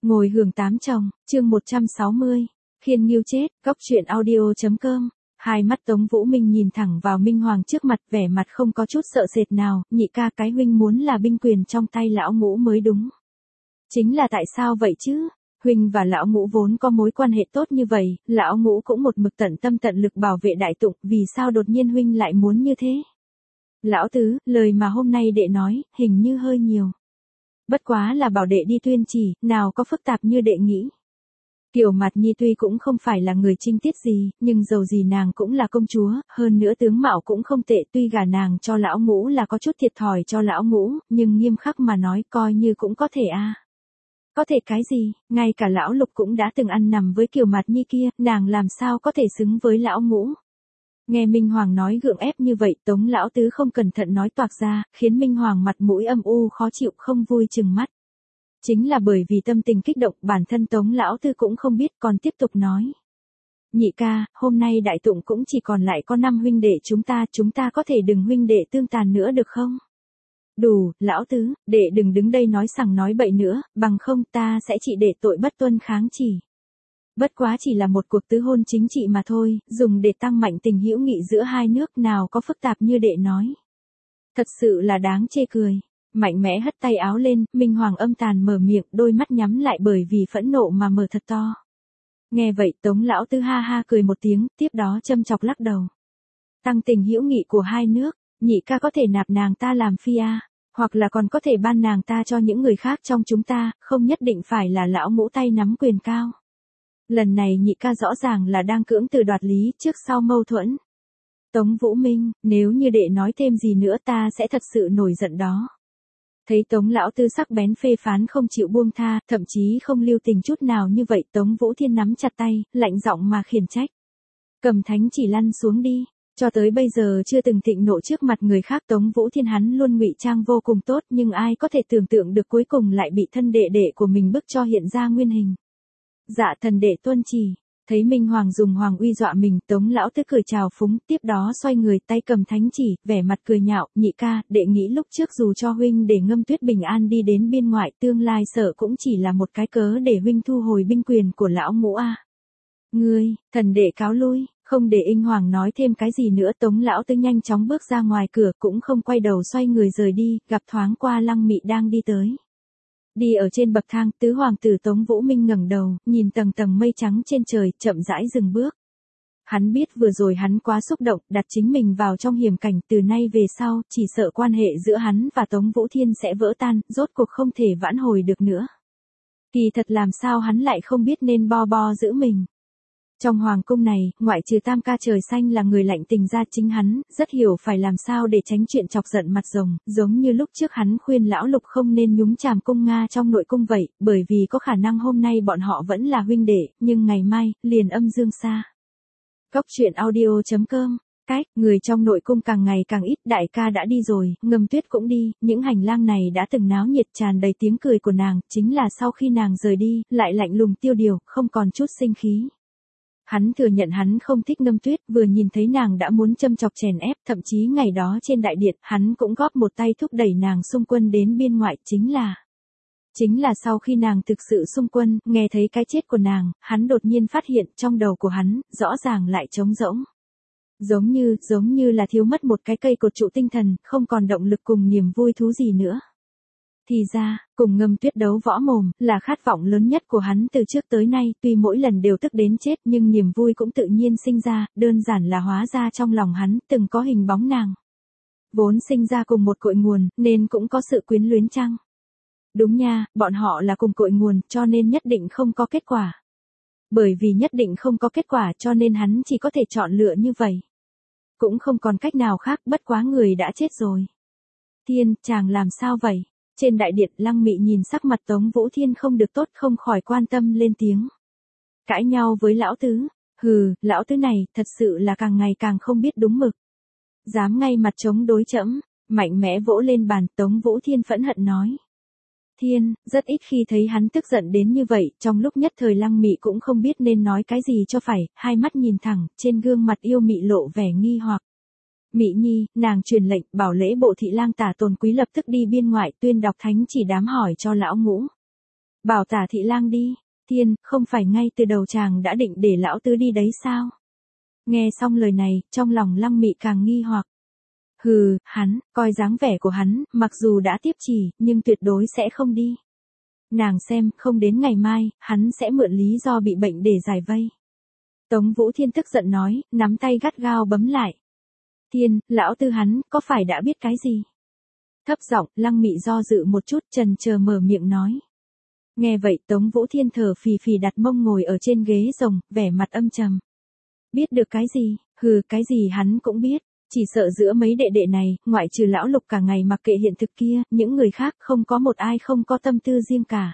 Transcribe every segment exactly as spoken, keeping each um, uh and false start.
Ngồi hưởng tám chồng, chương một trăm sáu mươi. Khiên Nghiêu chết, góc truyện audio.com. Hai mắt Tống Vũ Minh nhìn thẳng vào Minh Hoàng trước mặt, vẻ mặt không có chút sợ sệt nào. Nhị ca, cái huynh muốn là binh quyền trong tay lão ngũ mới đúng. Chính là tại sao vậy chứ? Huynh và lão ngũ vốn có mối quan hệ tốt như vậy, lão ngũ cũng một mực tận tâm tận lực bảo vệ đại tụng, vì sao đột nhiên huynh lại muốn như thế? Lão tứ, lời mà hôm nay đệ nói, hình như hơi nhiều. Bất quá là bảo đệ đi tuyên chỉ, nào có phức tạp như đệ nghĩ. Kiều Mạt Nhi tuy cũng không phải là người trinh tiết gì, nhưng dầu gì nàng cũng là công chúa, hơn nữa tướng mạo cũng không tệ, tuy gả nàng cho lão ngũ là có chút thiệt thòi cho lão ngũ, nhưng nghiêm khắc mà nói coi như cũng có thể a. À. Có thể cái gì, ngay cả lão Lục cũng đã từng ăn nằm với Kiều Mạt Nhi kia, nàng làm sao có thể xứng với lão ngũ. Nghe Minh Hoàng nói gượng ép như vậy, Tống lão tứ không cẩn thận nói toạc ra, khiến Minh Hoàng mặt mũi âm u khó chịu, không vui chừng mắt. Chính là bởi vì tâm tình kích động, bản thân Tống lão tứ cũng không biết, còn tiếp tục nói. Nhị ca, hôm nay đại tụng cũng chỉ còn lại có năm huynh đệ chúng ta, chúng ta có thể đừng huynh đệ tương tàn nữa được không? Đủ, lão tứ, đệ đừng đứng đây nói sằng nói bậy nữa, bằng không ta sẽ trị đệ tội bất tuân kháng chỉ. Bất quá chỉ là một cuộc tứ hôn chính trị mà thôi, dùng để tăng mạnh tình hữu nghị giữa hai nước, nào có phức tạp như đệ nói. Thật sự là đáng chê cười. Mạnh mẽ hất tay áo lên, Minh Hoàng âm tàn mở miệng, đôi mắt nhắm lại bởi vì phẫn nộ mà mở thật to. Nghe vậy Tống lão tứ ha ha cười một tiếng, tiếp đó châm chọc lắc đầu. Tăng tình hữu nghị của hai nước, nhị ca có thể nạp nàng ta làm phi a, hoặc là còn có thể ban nàng ta cho những người khác trong chúng ta, không nhất định phải là lão ngũ tay nắm quyền cao. Lần này nhị ca rõ ràng là đang cưỡng từ đoạt lý, trước sau mâu thuẫn. Tống Vũ Minh, nếu như đệ nói thêm gì nữa ta sẽ thật sự nổi giận đó. Thấy Tống lão tư sắc bén phê phán không chịu buông tha, thậm chí không lưu tình chút nào như vậy, Tống Vũ Thiên nắm chặt tay, lạnh giọng mà khiển trách. Cầm thánh chỉ lăn xuống đi. Cho tới bây giờ chưa từng thịnh nộ trước mặt người khác, Tống Vũ Thiên hắn luôn ngụy trang vô cùng tốt, nhưng ai có thể tưởng tượng được cuối cùng lại bị thân đệ đệ của mình bức cho hiện ra nguyên hình. Dạ thần đệ tuân chỉ. Thấy Minh Hoàng dùng hoàng uy dọa mình, Tống lão tứ cười chào phúng, tiếp đó xoay người tay cầm thánh chỉ, vẻ mặt cười nhạo, nhị ca, đệ nghĩ lúc trước dù cho huynh để Ngâm Tuyết bình an đi đến biên ngoại, tương lai sợ cũng chỉ là một cái cớ để huynh thu hồi binh quyền của lão ngũ a. À. Ngươi, thần đệ cáo lui. Không để Inh Hoàng nói thêm cái gì nữa, Tống lão tứ nhanh chóng bước ra ngoài cửa, cũng không quay đầu xoay người rời đi, gặp thoáng qua Lăng Mị đang đi tới. Đi ở trên bậc thang, tứ hoàng tử Tống Vũ Minh ngẩng đầu, nhìn tầng tầng mây trắng trên trời, chậm rãi dừng bước. Hắn biết vừa rồi hắn quá xúc động, đặt chính mình vào trong hiểm cảnh, từ nay về sau, chỉ sợ quan hệ giữa hắn và Tống Vũ Thiên sẽ vỡ tan, rốt cuộc không thể vãn hồi được nữa. Kỳ thật làm sao hắn lại không biết nên bo bo giữ mình. Trong hoàng cung này, ngoại trừ tam ca trời xanh là người lạnh tình ra, chính hắn, rất hiểu phải làm sao để tránh chuyện chọc giận mặt rồng, giống như lúc trước hắn khuyên lão Lục không nên nhúng chàm cung Nga trong nội cung vậy, bởi vì có khả năng hôm nay bọn họ vẫn là huynh đệ, nhưng ngày mai, liền âm dương xa. Góc truyện audio.com. Cách, người trong nội cung càng ngày càng ít, đại ca đã đi rồi, Ngâm Tuyết cũng đi, những hành lang này đã từng náo nhiệt tràn đầy tiếng cười của nàng, chính là sau khi nàng rời đi, lại lạnh lùng tiêu điều, không còn chút sinh khí. Hắn thừa nhận hắn không thích Ngâm Tuyết, vừa nhìn thấy nàng đã muốn châm chọc chèn ép, thậm chí ngày đó trên đại điện, hắn cũng góp một tay thúc đẩy nàng xung quân đến biên ngoại, chính là... Chính là sau khi nàng thực sự xung quân, nghe thấy cái chết của nàng, hắn đột nhiên phát hiện trong đầu của hắn, rõ ràng lại trống rỗng. Giống như, giống như là thiếu mất một cái cây cột trụ tinh thần, không còn động lực cùng niềm vui thú gì nữa. Thì ra, cùng Ngâm Tuyết đấu võ mồm, là khát vọng lớn nhất của hắn từ trước tới nay, tuy mỗi lần đều tức đến chết nhưng niềm vui cũng tự nhiên sinh ra, đơn giản là hóa ra trong lòng hắn, từng có hình bóng nàng. Vốn sinh ra cùng một cội nguồn, nên cũng có sự quyến luyến chăng? Đúng nha, bọn họ là cùng cội nguồn, cho nên nhất định không có kết quả. Bởi vì nhất định không có kết quả cho nên hắn chỉ có thể chọn lựa như vậy. Cũng không còn cách nào khác, bất quá người đã chết rồi. Thiên, chàng làm sao vậy? Trên đại điện, Lăng Mị nhìn sắc mặt Tống Vũ Thiên không được tốt, không khỏi quan tâm lên tiếng. Cãi nhau với lão tứ. Hừ, lão tứ này, thật sự là càng ngày càng không biết đúng mực. Dám ngay mặt chống đối trẫm, mạnh mẽ vỗ lên bàn, Tống Vũ Thiên phẫn hận nói. Thiên, rất ít khi thấy hắn tức giận đến như vậy, trong lúc nhất thời Lăng Mị cũng không biết nên nói cái gì cho phải, hai mắt nhìn thẳng, trên gương mặt yêu mị lộ vẻ nghi hoặc. Mị Nhi, nàng truyền lệnh, bảo lễ bộ thị lang tả Tồn Quý lập tức đi biên ngoại tuyên đọc thánh chỉ đám hỏi cho lão ngũ. bảo Tả thị lang đi. Thiên, không phải ngay từ đầu chàng đã định để lão tứ đi đấy sao? Nghe xong lời này, trong lòng Lăng Mị càng nghi hoặc. Hừ, hắn, coi dáng vẻ của hắn, mặc dù đã tiếp chỉ, nhưng tuyệt đối sẽ không đi. Nàng xem, không đến ngày mai, hắn sẽ mượn lý do bị bệnh để giải vây. Tống Vũ Thiên tức giận nói, nắm tay gắt gao bấm lại. Thiên, lão tư hắn, có phải đã biết cái gì? Thấp giọng, Lăng Mị do dự một chút, chần chờ mở miệng nói. Nghe vậy Tống Vũ Thiên thở phì phì đặt mông ngồi ở trên ghế rồng, vẻ mặt âm trầm. Biết được cái gì? Hừ, cái gì hắn cũng biết. Chỉ sợ giữa mấy đệ đệ này, ngoại trừ lão Lục cả ngày mặc kệ hiện thực kia, những người khác không có một ai không có tâm tư riêng cả.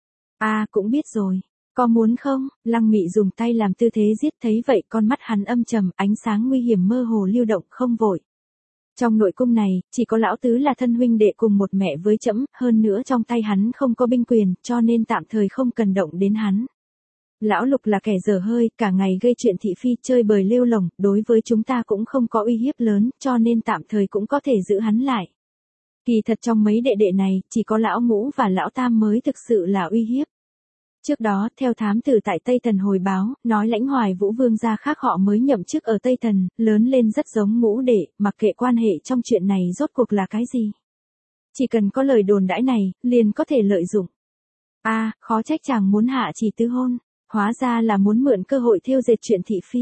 A à, cũng biết rồi. Có muốn không? Lăng Mị dùng tay làm tư thế giết, thấy vậy con mắt hắn âm trầm, ánh sáng nguy hiểm mơ hồ lưu động, không vội. Trong nội cung này, chỉ có lão tứ là thân huynh đệ cùng một mẹ với trẫm, hơn nữa trong tay hắn không có binh quyền, cho nên tạm thời không cần động đến hắn. Lão Lục là kẻ dở hơi, cả ngày gây chuyện thị phi, chơi bời lêu lổng, đối với chúng ta cũng không có uy hiếp lớn, cho nên tạm thời cũng có thể giữ hắn lại. Kỳ thật trong mấy đệ đệ này, chỉ có lão Ngũ và lão Tam mới thực sự là uy hiếp. Trước đó, theo thám tử tại Tây Tần hồi báo, nói Lãnh Hoài Vũ vương gia khác họ mới nhậm chức ở Tây Tần, lớn lên rất giống Ngũ đệ, mặc kệ quan hệ trong chuyện này rốt cuộc là cái gì. Chỉ cần có lời đồn đãi này, liền có thể lợi dụng. A, à, khó trách chàng muốn hạ chỉ tứ hôn, hóa ra là muốn mượn cơ hội thêu dệt chuyện thị phi.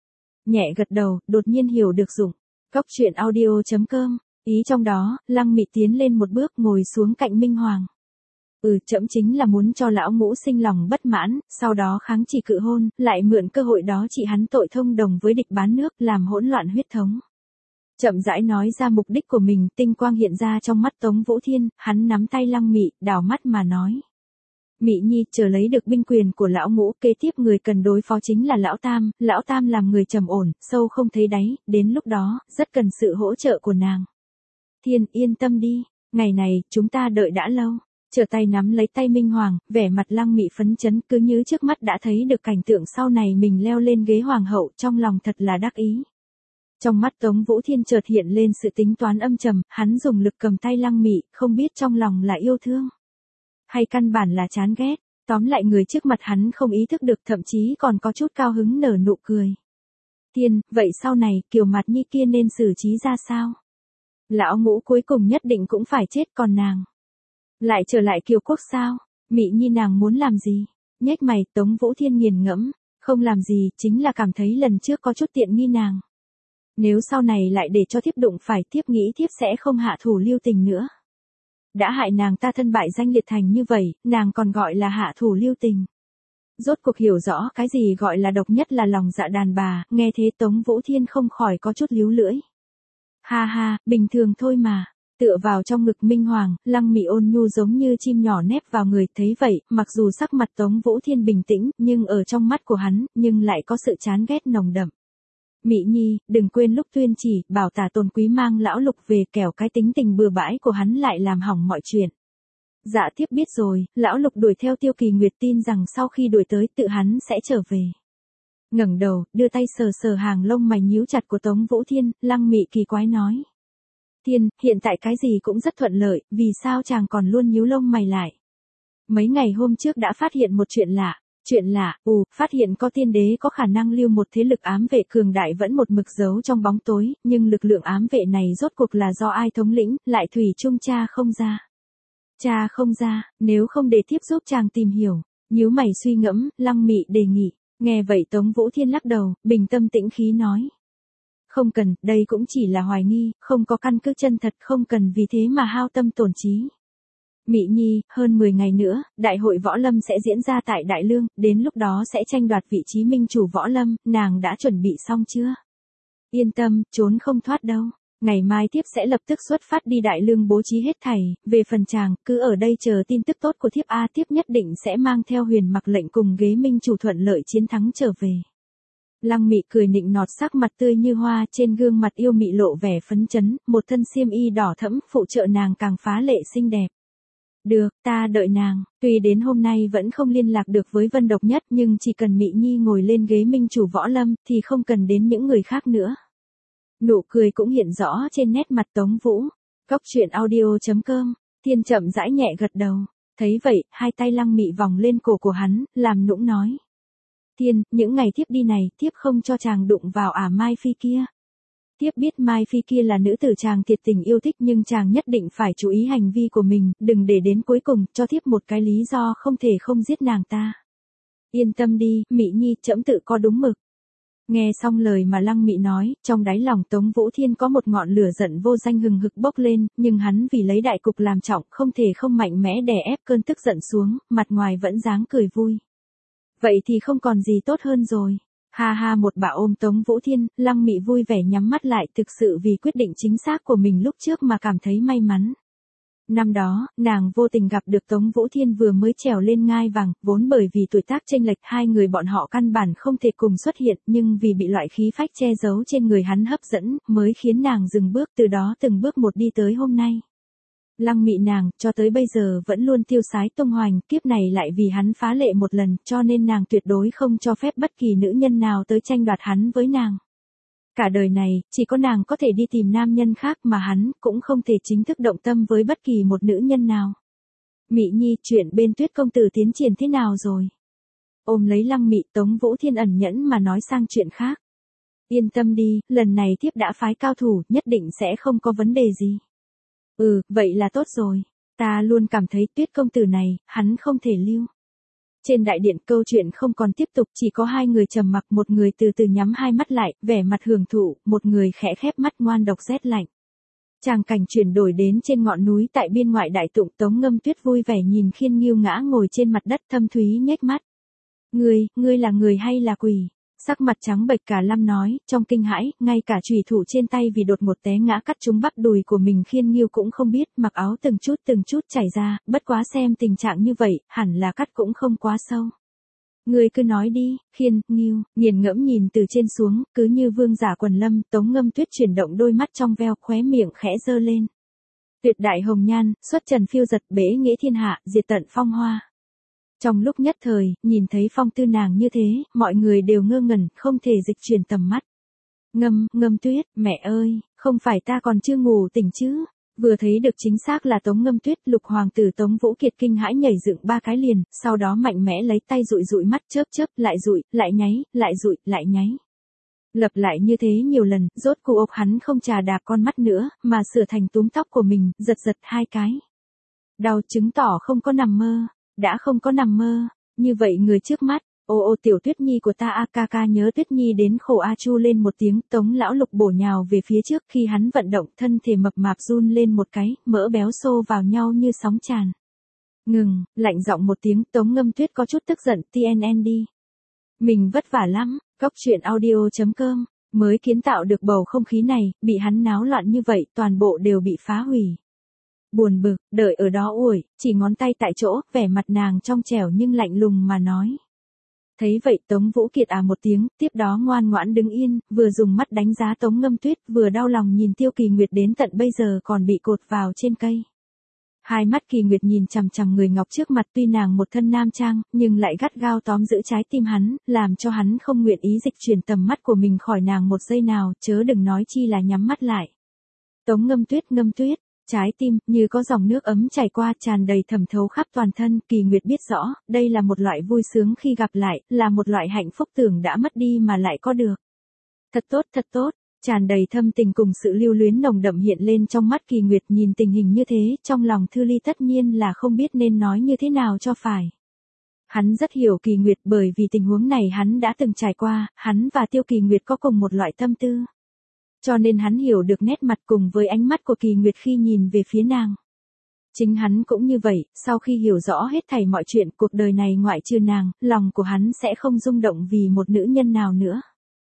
Nhẹ gật đầu, đột nhiên hiểu được dụng. Cóc truyện audio chấm com, ý trong đó, Lăng Mị tiến lên một bước ngồi xuống cạnh Minh Hoàng. Ừ, trẫm chính là muốn cho lão Ngũ sinh lòng bất mãn, sau đó kháng chỉ cự hôn, lại mượn cơ hội đó trị hắn tội thông đồng với địch bán nước, làm hỗn loạn huyết thống. Chậm rãi nói ra mục đích của mình, tinh quang hiện ra trong mắt Tống Vũ Thiên, hắn nắm tay Lăng Mị, đảo mắt mà nói. Mị Nhi, chờ lấy được binh quyền của lão Ngũ, kế tiếp người cần đối phó chính là lão Tam, lão Tam làm người trầm ổn, sâu không thấy đáy, đến lúc đó, rất cần sự hỗ trợ của nàng. Thiên, yên tâm đi, ngày này, chúng ta đợi đã lâu. Trở tay nắm lấy tay Minh Hoàng, vẻ mặt Lăng Mị phấn chấn, cứ như trước mắt đã thấy được cảnh tượng sau này mình leo lên ghế hoàng hậu, trong lòng thật là đắc ý. Trong mắt Tống Vũ Thiên chợt hiện lên sự tính toán âm trầm, hắn dùng lực cầm tay Lăng Mị, không biết trong lòng là yêu thương hay căn bản là chán ghét, tóm lại người trước mặt hắn không ý thức được, thậm chí còn có chút cao hứng nở nụ cười. Thiên, vậy sau này, Kiều Mạt Nhi kia nên xử trí ra sao? Lão Ngũ cuối cùng nhất định cũng phải chết, còn nàng lại trở lại Kiều Quốc sao? Mị Nhi nàng muốn làm gì? Nhếch mày, Tống Vũ Thiên nghiền ngẫm, không làm gì, chính là cảm thấy lần trước có chút tiện nghi nàng. Nếu sau này lại để cho thiếp đụng phải, thiếp nghĩ thiếp sẽ không hạ thủ lưu tình nữa. Đã hại nàng ta thân bại danh liệt thành như vậy, nàng còn gọi là hạ thủ lưu tình. Rốt cuộc hiểu rõ cái gì gọi là độc nhất là lòng dạ đàn bà, nghe thế Tống Vũ Thiên không khỏi có chút líu lưỡi. Ha ha, bình thường thôi mà. Tựa vào trong ngực Minh Hoàng, Lăng Mị ôn nhu giống như chim nhỏ nép vào người, thấy vậy, mặc dù sắc mặt Tống Vũ Thiên bình tĩnh, nhưng ở trong mắt của hắn, nhưng lại có sự chán ghét nồng đậm. Mị Nhi, đừng quên lúc tuyên chỉ, bảo Tả Tôn Quý mang lão Lục về, kẻo cái tính tình bừa bãi của hắn lại làm hỏng mọi chuyện. Dạ thiếp biết rồi, lão Lục đuổi theo Tiêu Kỳ Nguyệt, tin rằng sau khi đuổi tới tự hắn sẽ trở về. Ngẩng đầu, đưa tay sờ sờ hàng lông mày nhíu chặt của Tống Vũ Thiên, Lăng Mị kỳ quái nói. Thiên, hiện tại cái gì cũng rất thuận lợi, vì sao chàng còn luôn nhíu lông mày lại? Mấy ngày hôm trước đã phát hiện một chuyện lạ. Chuyện lạ, ù, phát hiện có tiên đế có khả năng lưu một thế lực ám vệ cường đại vẫn một mực giấu trong bóng tối, nhưng lực lượng ám vệ này rốt cuộc là do ai thống lĩnh, lại thủy chung cha không ra. Cha không ra, nếu không để tiếp giúp chàng tìm hiểu. Nhíu mày suy ngẫm, Lăng Mị đề nghị. Nghe vậy Tống Vũ Thiên lắc đầu, bình tâm tĩnh khí nói. Không cần, đây cũng chỉ là hoài nghi, không có căn cứ chân thật, không cần vì thế mà hao tâm tổn trí. Mị Nhi, hơn mười ngày nữa, đại hội võ lâm sẽ diễn ra tại Đại Lương, đến lúc đó sẽ tranh đoạt vị trí minh chủ võ lâm, nàng đã chuẩn bị xong chưa? Yên tâm, trốn không thoát đâu. Ngày mai thiếp sẽ lập tức xuất phát đi Đại Lương bố trí hết thảy, về phần chàng, cứ ở đây chờ tin tức tốt của thiếp. A thiếp nhất định sẽ mang theo Huyền Mặc lệnh cùng ghế minh chủ thuận lợi chiến thắng trở về. Lăng Mị cười nịnh nọt, sắc mặt tươi như hoa, trên gương mặt yêu mị lộ vẻ phấn chấn, một thân xiêm y đỏ thẫm phụ trợ nàng càng phá lệ xinh đẹp. Được, ta đợi nàng, tuy đến hôm nay vẫn không liên lạc được với Vân Độc Nhất, nhưng chỉ cần Mị Nhi ngồi lên ghế minh chủ võ lâm, thì không cần đến những người khác nữa. Nụ cười cũng hiện rõ trên nét mặt Tống Vũ. Cóc truyện audio chấm com, Thiên chậm rãi nhẹ gật đầu. Thấy vậy, hai tay Lăng Mị vòng lên cổ của hắn, làm nũng nói. Thiên, những ngày thiếp đi này, thiếp không cho chàng đụng vào ả Mai Phi kia. Thiếp biết Mai Phi kia là nữ tử chàng thiệt tình yêu thích nhưng chàng nhất định phải chú ý hành vi của mình, đừng để đến cuối cùng, cho thiếp một cái lý do không thể không giết nàng ta. Yên tâm đi, Mị Nhi, trẫm tự có đúng mực. Nghe xong lời mà Lăng Mị nói, trong đáy lòng Tống Vũ Thiên có một ngọn lửa giận vô danh hừng hực bốc lên, nhưng hắn vì lấy đại cục làm trọng, không thể không mạnh mẽ đè ép cơn tức giận xuống, mặt ngoài vẫn dáng cười vui. Vậy thì không còn gì tốt hơn rồi. Ha ha, một bà ôm Tống Vũ Thiên, Lăng Mị vui vẻ nhắm mắt lại, thực sự vì quyết định chính xác của mình lúc trước mà cảm thấy may mắn. Năm đó, nàng vô tình gặp được Tống Vũ Thiên vừa mới trèo lên ngai vàng, vốn bởi vì tuổi tác chênh lệch hai người bọn họ căn bản không thể cùng xuất hiện, nhưng vì bị loại khí phách che giấu trên người hắn hấp dẫn, mới khiến nàng dừng bước, từ đó từng bước một đi tới hôm nay. Lăng Mị nàng, cho tới bây giờ vẫn luôn tiêu sái tung hoành, kiếp này lại vì hắn phá lệ một lần, cho nên nàng tuyệt đối không cho phép bất kỳ nữ nhân nào tới tranh đoạt hắn với nàng. Cả đời này, chỉ có nàng có thể đi tìm nam nhân khác mà hắn cũng không thể chính thức động tâm với bất kỳ một nữ nhân nào. Mị Nhi, chuyện bên Tuyết công tử tiến triển thế nào rồi? Ôm lấy Lăng Mị, Tống Vũ Thiên ẩn nhẫn mà nói sang chuyện khác. Yên tâm đi, lần này thiếp đã phái cao thủ, nhất định sẽ không có vấn đề gì. Ừ, vậy là tốt rồi. Ta luôn cảm thấy Tuyết công tử này, hắn không thể lưu. Trên đại điện câu chuyện không còn tiếp tục, chỉ có hai người trầm mặc, một người từ từ nhắm hai mắt lại, vẻ mặt hưởng thụ, một người khẽ khép mắt ngoan độc rét lạnh. Tràng cảnh chuyển đổi đến trên ngọn núi tại biên ngoại đại tụng, Tống Ngâm Tuyết vui vẻ nhìn Khiên Nghiêu ngã ngồi trên mặt đất, thâm thúy nhếch mắt. Ngươi, ngươi là người hay là quỷ? Sắc mặt trắng bệch cả Lâm nói, trong kinh hãi, ngay cả chùy thủ trên tay vì đột một té ngã cắt trúng bắp đùi của mình Khiên Nghiêu cũng không biết, mặc áo từng chút từng chút chảy ra, bất quá xem tình trạng như vậy, hẳn là cắt cũng không quá sâu. Ngươi cứ nói đi, Khiên Nghiêu, nghiền ngẫm nhìn từ trên xuống, cứ như vương giả quần lâm, Tống Ngâm Tuyết chuyển động đôi mắt trong veo, khóe miệng khẽ giơ lên. Tuyệt đại hồng nhan, xuất trần phiêu giật, bế nghĩa thiên hạ, diệt tận phong hoa. Trong lúc nhất thời, nhìn thấy phong tư nàng như thế, mọi người đều ngơ ngẩn, không thể dịch chuyển tầm mắt. Ngâm, Ngâm Tuyết, mẹ ơi, không phải ta còn chưa ngủ tỉnh chứ? Vừa thấy được chính xác là Tống Ngâm Tuyết, lục hoàng tử Tống Vũ Kiệt kinh hãi nhảy dựng ba cái liền, sau đó mạnh mẽ lấy tay dụi dụi mắt, chớp chớp, lại dụi, lại nháy, lại dụi, lại nháy. Lặp lại như thế nhiều lần, rốt cuộc hắn không chà đạp con mắt nữa, mà sửa thành túm tóc của mình, giật giật hai cái. Đau chứng tỏ không có nằm mơ. Đã không có nằm mơ, như vậy người trước mắt, ô ô tiểu Tuyết Nhi của ta a ca ca nhớ Tuyết Nhi đến khổ a chu lên một tiếng, Tống lão lục bổ nhào về phía trước, khi hắn vận động thân thể mập mạp run lên một cái, mỡ béo xô vào nhau như sóng tràn. Ngừng, lạnh giọng một tiếng, Tống Ngâm Tuyết có chút tức giận, tê en en đi. Mình vất vả lắm, góc truyện audio chấm com, mới kiến tạo được bầu không khí này, bị hắn náo loạn như vậy, toàn bộ đều bị phá hủy. Buồn bực, đợi ở đó ủi, chỉ ngón tay tại chỗ, vẻ mặt nàng trong trẻo nhưng lạnh lùng mà nói. Thấy vậy Tống Vũ Kiệt à một tiếng, tiếp đó ngoan ngoãn đứng yên, vừa dùng mắt đánh giá Tống Ngâm Tuyết, vừa đau lòng nhìn Tiêu Kỳ Nguyệt đến tận bây giờ còn bị cột vào trên cây. Hai mắt Kỳ Nguyệt nhìn chằm chằm người ngọc trước mặt, tuy nàng một thân nam trang, nhưng lại gắt gao tóm giữ trái tim hắn, làm cho hắn không nguyện ý dịch chuyển tầm mắt của mình khỏi nàng một giây nào, chớ đừng nói chi là nhắm mắt lại. Tống Ngâm Tuyết, Ngâm Tuyết. Trái tim, như có dòng nước ấm chảy qua, tràn đầy thẩm thấu khắp toàn thân, Kỳ Nguyệt biết rõ, đây là một loại vui sướng khi gặp lại, là một loại hạnh phúc tưởng đã mất đi mà lại có được. Thật tốt, thật tốt, tràn đầy thâm tình cùng sự lưu luyến nồng đậm hiện lên trong mắt Kỳ Nguyệt, nhìn tình hình như thế, trong lòng Thư Ly tất nhiên là không biết nên nói như thế nào cho phải. Hắn rất hiểu Kỳ Nguyệt bởi vì tình huống này hắn đã từng trải qua, hắn và Tiêu Kỳ Nguyệt có cùng một loại tâm tư. Cho nên hắn hiểu được nét mặt cùng với ánh mắt của Kỳ Nguyệt khi nhìn về phía nàng. Chính hắn cũng như vậy, sau khi hiểu rõ hết thảy mọi chuyện cuộc đời này ngoại trừ nàng, lòng của hắn sẽ không rung động vì một nữ nhân nào nữa.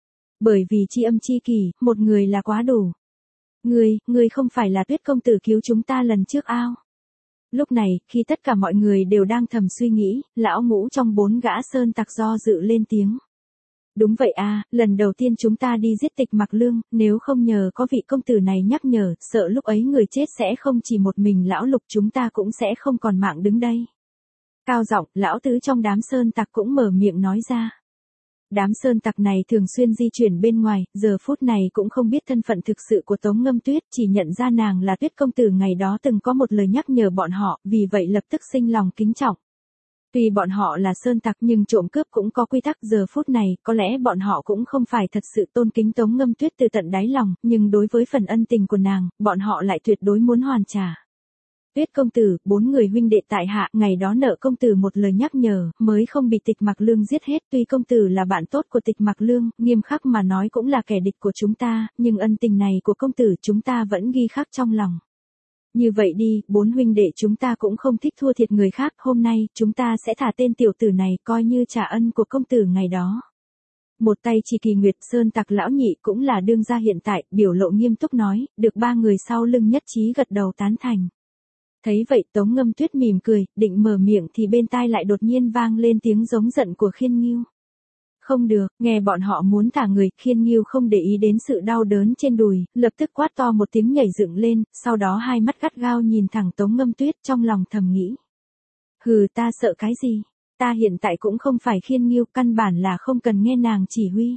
Bởi vì chi âm chi kỷ, một người là quá đủ. Ngươi, ngươi không phải là Tuyết công tử cứu chúng ta lần trước ao. Lúc này, khi tất cả mọi người đều đang thầm suy nghĩ, lão ngũ trong bốn gã sơn tặc do dự lên tiếng. Đúng vậy a, lần đầu tiên chúng ta đi giết Tịch Mặc Lương, nếu không nhờ có vị công tử này nhắc nhở, sợ lúc ấy người chết sẽ không chỉ một mình lão lục, chúng ta cũng sẽ không còn mạng đứng đây. Cao giọng, lão tứ trong đám sơn tặc cũng mở miệng nói ra. Đám sơn tặc này thường xuyên di chuyển bên ngoài, giờ phút này cũng không biết thân phận thực sự của Tống Ngâm Tuyết, chỉ nhận ra nàng là Tuyết công tử ngày đó từng có một lời nhắc nhở bọn họ, vì vậy lập tức sinh lòng kính trọng. Tuy bọn họ là sơn tặc nhưng trộm cướp cũng có quy tắc, giờ phút này, có lẽ bọn họ cũng không phải thật sự tôn kính Tống Ngâm Tuyết từ tận đáy lòng, nhưng đối với phần ân tình của nàng, bọn họ lại tuyệt đối muốn hoàn trả. Tuyết công tử, bốn người huynh đệ tại hạ, ngày đó nợ công tử một lời nhắc nhở, mới không bị Tịch Mặc Lương giết hết, tuy công tử là bạn tốt của Tịch Mặc Lương, nghiêm khắc mà nói cũng là kẻ địch của chúng ta, nhưng ân tình này của công tử chúng ta vẫn ghi khắc trong lòng. Như vậy đi, bốn huynh đệ chúng ta cũng không thích thua thiệt người khác, hôm nay, chúng ta sẽ thả tên tiểu tử này coi như trả ân của công tử ngày đó. Một tay chỉ Kỳ Nguyệt, sơn tặc lão nhị cũng là đương gia hiện tại, biểu lộ nghiêm túc nói, được ba người sau lưng nhất trí gật đầu tán thành. Thấy vậy Tống Ngâm Tuyết mỉm cười, định mở miệng thì bên tai lại đột nhiên vang lên tiếng giống giận của Khiên Nghiêu. Không được, nghe bọn họ muốn thả người, Khiên Nghiêu không để ý đến sự đau đớn trên đùi, lập tức quát to một tiếng nhảy dựng lên, sau đó hai mắt gắt gao nhìn thẳng Tống Ngâm Tuyết trong lòng thầm nghĩ. Hừ, ta sợ cái gì? Ta hiện tại cũng không phải Khiên Nghiêu, căn bản là không cần nghe nàng chỉ huy.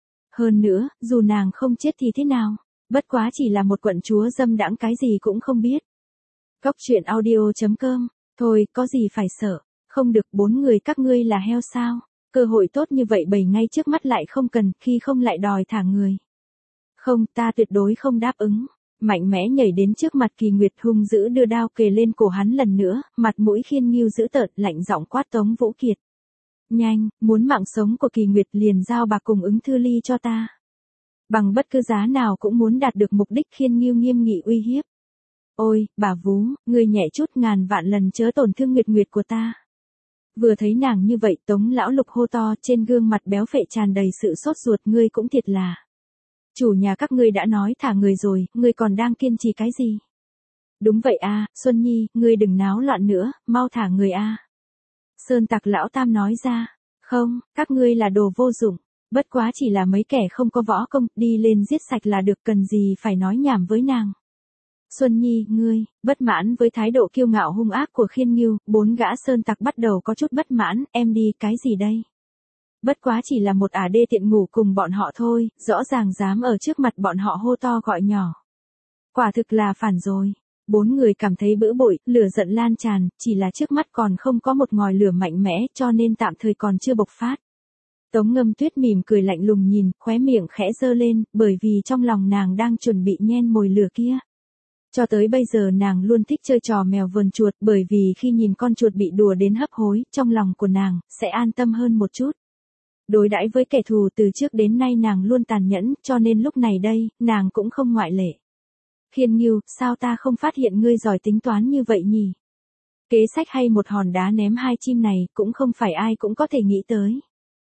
Hơn nữa, dù nàng không chết thì thế nào? Bất quá chỉ là một quận chúa dâm đãng cái gì cũng không biết. Cốc truyện audio chấm com, thôi, có gì phải sợ, không được, bốn người các ngươi là heo sao, cơ hội tốt như vậy bày ngay trước mắt lại không cần, khi không lại đòi thả người. Không, ta tuyệt đối không đáp ứng, mạnh mẽ nhảy đến trước mặt Kỳ Nguyệt hung dữ đưa đao kề lên cổ hắn lần nữa, mặt mũi Khiên Nghiêu dữ tợn, lạnh giọng quát Tống Vũ Kiệt. Nhanh, muốn mạng sống của Kỳ Nguyệt liền giao bạc cùng ứng thư ly cho ta. Bằng bất cứ giá nào cũng muốn đạt được mục đích, Khiên Nghiêu nghiêm nghị uy hiếp. Ôi, bà vú, ngươi nhẹ chút, ngàn vạn lần chớ tổn thương Nguyệt Nguyệt của ta. Vừa thấy nàng như vậy, Tống lão lục hô to, trên gương mặt béo phệ tràn đầy sự sốt ruột, ngươi cũng thiệt là. Chủ nhà các ngươi đã nói thả người rồi, ngươi còn đang kiên trì cái gì? Đúng vậy a, Xuân Nhi, ngươi đừng náo loạn nữa, mau thả người a. Sơn tặc lão tam nói ra, không, các ngươi là đồ vô dụng, bất quá chỉ là mấy kẻ không có võ công, đi lên giết sạch là được, cần gì phải nói nhảm với nàng. Xuân Nhi, ngươi, bất mãn với thái độ kiêu ngạo hung ác của Khiên Nghiêu, bốn gã sơn tặc bắt đầu có chút bất mãn, em đi cái gì đây? Bất quá chỉ là một ả đê tiện ngủ cùng bọn họ thôi, rõ ràng dám ở trước mặt bọn họ hô to gọi nhỏ. Quả thực là phản rồi. Bốn người cảm thấy bữ bội, lửa giận lan tràn, chỉ là trước mắt còn không có một ngòi lửa mạnh mẽ cho nên tạm thời còn chưa bộc phát. Tống Ngâm Tuyết mỉm cười lạnh lùng nhìn, khóe miệng khẽ giơ lên, bởi vì trong lòng nàng đang chuẩn bị nhen mồi lửa kia. Cho tới bây giờ nàng luôn thích chơi trò mèo vờn chuột, bởi vì khi nhìn con chuột bị đùa đến hấp hối, trong lòng của nàng sẽ an tâm hơn một chút. Đối đãi với kẻ thù từ trước đến nay nàng luôn tàn nhẫn, cho nên lúc này đây, nàng cũng không ngoại lệ. Khiên Nghiêu, sao ta không phát hiện ngươi giỏi tính toán như vậy nhỉ? Kế sách hay một hòn đá ném hai chim này, cũng không phải ai cũng có thể nghĩ tới.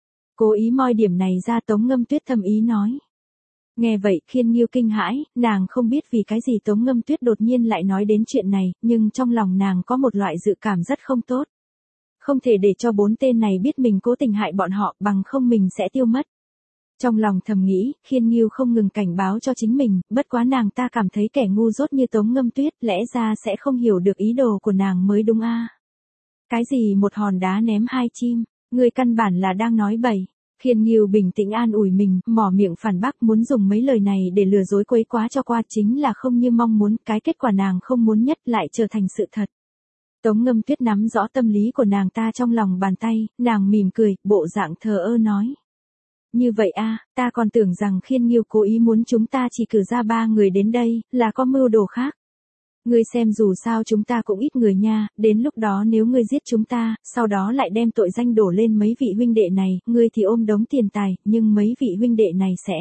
Cố ý moi điểm này ra, Tống Ngâm Tuyết thầm ý nói. Nghe vậy, Khiên Nghiêu kinh hãi, nàng không biết vì cái gì Tống Ngâm Tuyết đột nhiên lại nói đến chuyện này, nhưng trong lòng nàng có một loại dự cảm rất không tốt. Không thể để cho bốn tên này biết mình cố tình hại bọn họ, bằng không mình sẽ tiêu mất. Trong lòng thầm nghĩ, Khiên Nghiêu không ngừng cảnh báo cho chính mình, bất quá nàng ta cảm thấy kẻ ngu dốt như Tống Ngâm Tuyết, lẽ ra sẽ không hiểu được ý đồ của nàng mới đúng a. Cái gì một hòn đá ném hai chim, ngươi căn bản là đang nói bậy. Khiên Nghiêu bình tĩnh an ủi mình, mỏ miệng phản bác, muốn dùng mấy lời này để lừa dối quấy quá cho qua, chính là không như mong muốn, cái kết quả nàng không muốn nhất lại trở thành sự thật. Tống Ngâm Tuyết nắm rõ tâm lý của nàng ta trong lòng bàn tay, nàng mỉm cười, bộ dạng thờ ơ nói. Như vậy a, ta còn tưởng rằng Khiên Nghiêu cố ý muốn chúng ta chỉ cử ra ba người đến đây, là có mưu đồ khác. Ngươi xem dù sao chúng ta cũng ít người nha, đến lúc đó nếu ngươi giết chúng ta, sau đó lại đem tội danh đổ lên mấy vị huynh đệ này, ngươi thì ôm đống tiền tài, nhưng mấy vị huynh đệ này sẽ.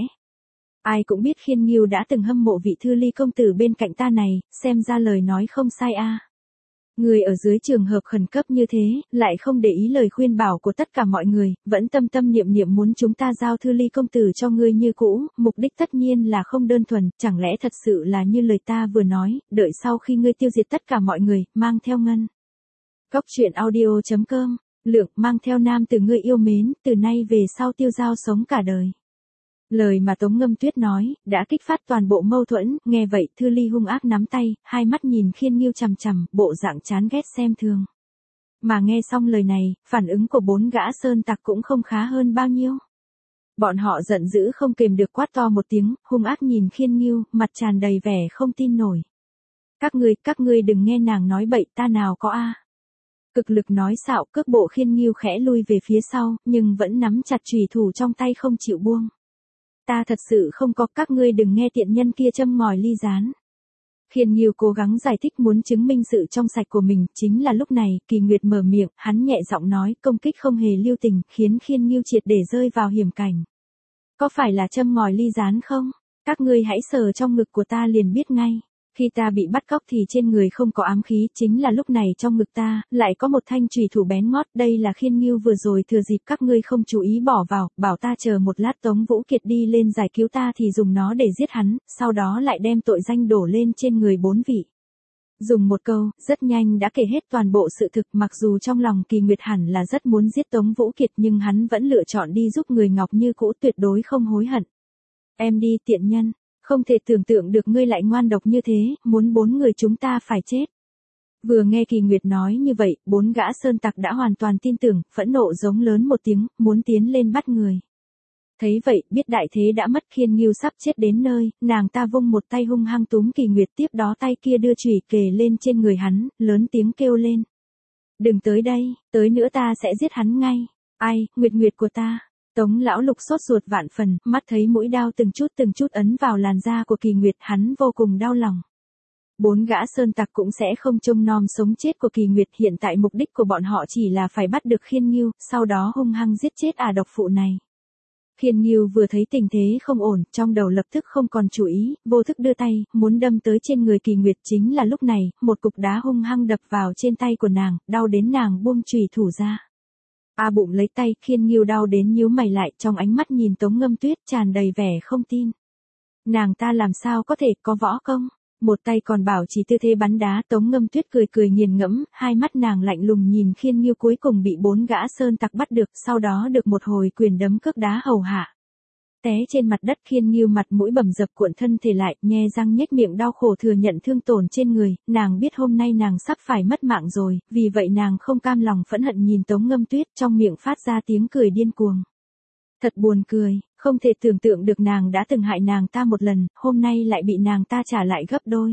Ai cũng biết Khiên Nghiêu đã từng hâm mộ vị Thư Ly công tử bên cạnh ta này, xem ra lời nói không sai a. Người ở dưới trường hợp khẩn cấp như thế, lại không để ý lời khuyên bảo của tất cả mọi người, vẫn tâm tâm niệm niệm muốn chúng ta giao Thư Ly công tử cho ngươi như cũ, mục đích tất nhiên là không đơn thuần, chẳng lẽ thật sự là như lời ta vừa nói, đợi sau khi ngươi tiêu diệt tất cả mọi người, mang theo ngân. Cốc truyện audio chấm com, Lượng mang theo nam từ ngươi yêu mến, từ nay về sau tiêu giao sống cả đời. Lời mà Tống Ngâm Tuyết nói, đã kích phát toàn bộ mâu thuẫn, nghe vậy Thư Ly hung ác nắm tay, hai mắt nhìn Khiên Nghiêu chằm chằm, bộ dạng chán ghét xem thường. Mà nghe xong lời này, phản ứng của bốn gã sơn tặc cũng không khá hơn bao nhiêu. Bọn họ giận dữ không kềm được quát to một tiếng, hung ác nhìn Khiên Nghiêu, mặt tràn đầy vẻ không tin nổi. Các ngươi, các ngươi đừng nghe nàng nói bậy, ta nào có a. Cực lực nói xạo, cước bộ Khiên Nghiêu khẽ lui về phía sau, nhưng vẫn nắm chặt chùy thủ trong tay không chịu buông. Ta thật sự không có, các ngươi đừng nghe tiện nhân kia châm ngòi ly gián. Khiên Nghiêu cố gắng giải thích muốn chứng minh sự trong sạch của mình, chính là lúc này, Kỳ Nguyệt mở miệng, hắn nhẹ giọng nói, công kích không hề lưu tình, khiến Khiên Nghiêu triệt để rơi vào hiểm cảnh. Có phải là châm ngòi ly gián không? Các ngươi hãy sờ trong ngực của ta liền biết ngay. Khi ta bị bắt cóc thì trên người không có ám khí, chính là lúc này trong ngực ta, lại có một thanh chùy thủ bén ngót, đây là Khiên Nghiêu vừa rồi thừa dịp các ngươi không chú ý bỏ vào, bảo ta chờ một lát Tống Vũ Kiệt đi lên giải cứu ta thì dùng nó để giết hắn, sau đó lại đem tội danh đổ lên trên người bốn vị. Dùng một câu, rất nhanh đã kể hết toàn bộ sự thực, mặc dù trong lòng Kỳ Nguyệt hẳn là rất muốn giết Tống Vũ Kiệt nhưng hắn vẫn lựa chọn đi giúp người Ngọc Như cũ, tuyệt đối không hối hận. Em đi tiện nhân. Không thể tưởng tượng được ngươi lại ngoan độc như thế, muốn bốn người chúng ta phải chết. Vừa nghe Kỳ Nguyệt nói như vậy, bốn gã sơn tặc đã hoàn toàn tin tưởng, phẫn nộ giống lớn một tiếng, muốn tiến lên bắt người. Thấy vậy, biết đại thế đã mất, Khiên Nghiêu sắp chết đến nơi, nàng ta vung một tay hung hăng túm Kỳ Nguyệt, tiếp đó tay kia đưa chùy kề lên trên người hắn, lớn tiếng kêu lên. Đừng tới đây, tới nữa ta sẽ giết hắn ngay. Ai, Nguyệt Nguyệt của ta. Tống lão lục sốt ruột vạn phần, mắt thấy mũi đao từng chút từng chút ấn vào làn da của Kỳ Nguyệt, hắn vô cùng đau lòng. Bốn gã sơn tặc cũng sẽ không trông nom sống chết của Kỳ Nguyệt, hiện tại mục đích của bọn họ chỉ là phải bắt được Khiên Nghiêu, sau đó hung hăng giết chết ả độc phụ này. Khiên Nghiêu vừa thấy tình thế không ổn, trong đầu lập tức không còn chú ý, vô thức đưa tay, muốn đâm tới trên người Kỳ Nguyệt, chính là lúc này, một cục đá hung hăng đập vào trên tay của nàng, đau đến nàng buông chùy thủ ra. A bụng lấy tay, Khiên Nghiêu đau đến nhíu mày lại, trong ánh mắt nhìn Tống Ngâm Tuyết tràn đầy vẻ không tin. Nàng ta làm sao có thể có võ công, một tay còn bảo chỉ tư thế bắn đá. Tống Ngâm Tuyết cười cười nghiền ngẫm, hai mắt nàng lạnh lùng nhìn Khiên Nghiêu cuối cùng bị bốn gã sơn tặc bắt được, sau đó được một hồi quyền đấm cước đá hầu hạ. Té trên mặt đất, Khiên Nghiêu mặt mũi bầm dập cuộn thân thể lại, nhe răng nhếch miệng đau khổ thừa nhận thương tổn trên người, nàng biết hôm nay nàng sắp phải mất mạng rồi, vì vậy nàng không cam lòng phẫn hận nhìn Tống Ngâm Tuyết, trong miệng phát ra tiếng cười điên cuồng. Thật buồn cười, không thể tưởng tượng được nàng đã từng hại nàng ta một lần, hôm nay lại bị nàng ta trả lại gấp đôi.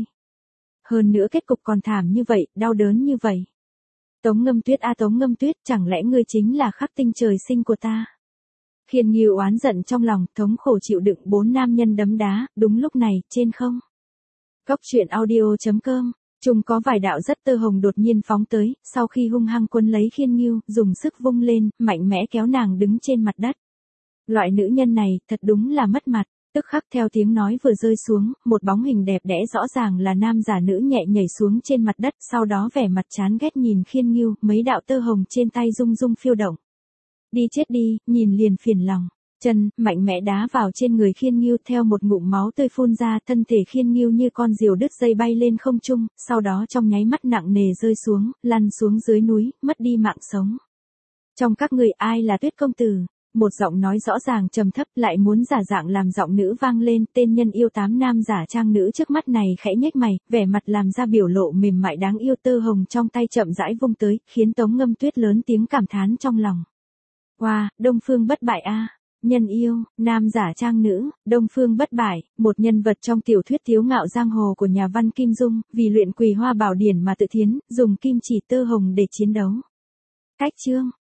Hơn nữa kết cục còn thảm như vậy, đau đớn như vậy. Tống Ngâm Tuyết a Tống Ngâm Tuyết, chẳng lẽ ngươi chính là khắc tinh trời sinh của ta? Khiên Nghiêu oán giận trong lòng, thống khổ chịu đựng bốn nam nhân đấm đá, đúng lúc này, trên không. Góc truyện audio chấm com, chung có vài đạo rất tơ hồng đột nhiên phóng tới, sau khi hung hăng quấn lấy Khiên Nghiêu, dùng sức vung lên, mạnh mẽ kéo nàng đứng trên mặt đất. Loại nữ nhân này, thật đúng là mất mặt. Tức khắc theo tiếng nói vừa rơi xuống, một bóng hình đẹp đẽ rõ ràng là nam giả nữ nhẹ nhảy xuống trên mặt đất, sau đó vẻ mặt chán ghét nhìn Khiên Nghiêu, mấy đạo tơ hồng trên tay rung rung phiêu động. Đi chết đi, nhìn liền phiền lòng. Chân, mạnh mẽ đá vào trên người Khiên Nghiêu, theo một ngụm máu tươi phun ra, thân thể Khiên Nghiêu như con diều đứt dây bay lên không trung, sau đó trong nháy mắt nặng nề rơi xuống, lăn xuống dưới núi, mất đi mạng sống. Trong các người ai là Tuyết công tử? Một giọng nói rõ ràng trầm thấp lại muốn giả dạng làm giọng nữ vang lên, tên nhân yêu tám nam giả trang nữ trước mắt này khẽ nhếch mày, vẻ mặt làm ra biểu lộ mềm mại đáng yêu, tơ hồng trong tay chậm rãi vung tới, khiến Tống Ngâm Tuyết lớn tiếng cảm thán trong lòng. Wow, Đông Phương bất bại a. Nhân yêu, nam giả trang nữ, Đông Phương bất bại, một nhân vật trong tiểu thuyết Tiếu ngạo giang hồ của nhà văn Kim Dung, vì luyện Quỳ Hoa Bảo Điển mà tự thiến, dùng kim chỉ tơ hồng để chiến đấu. Cách chương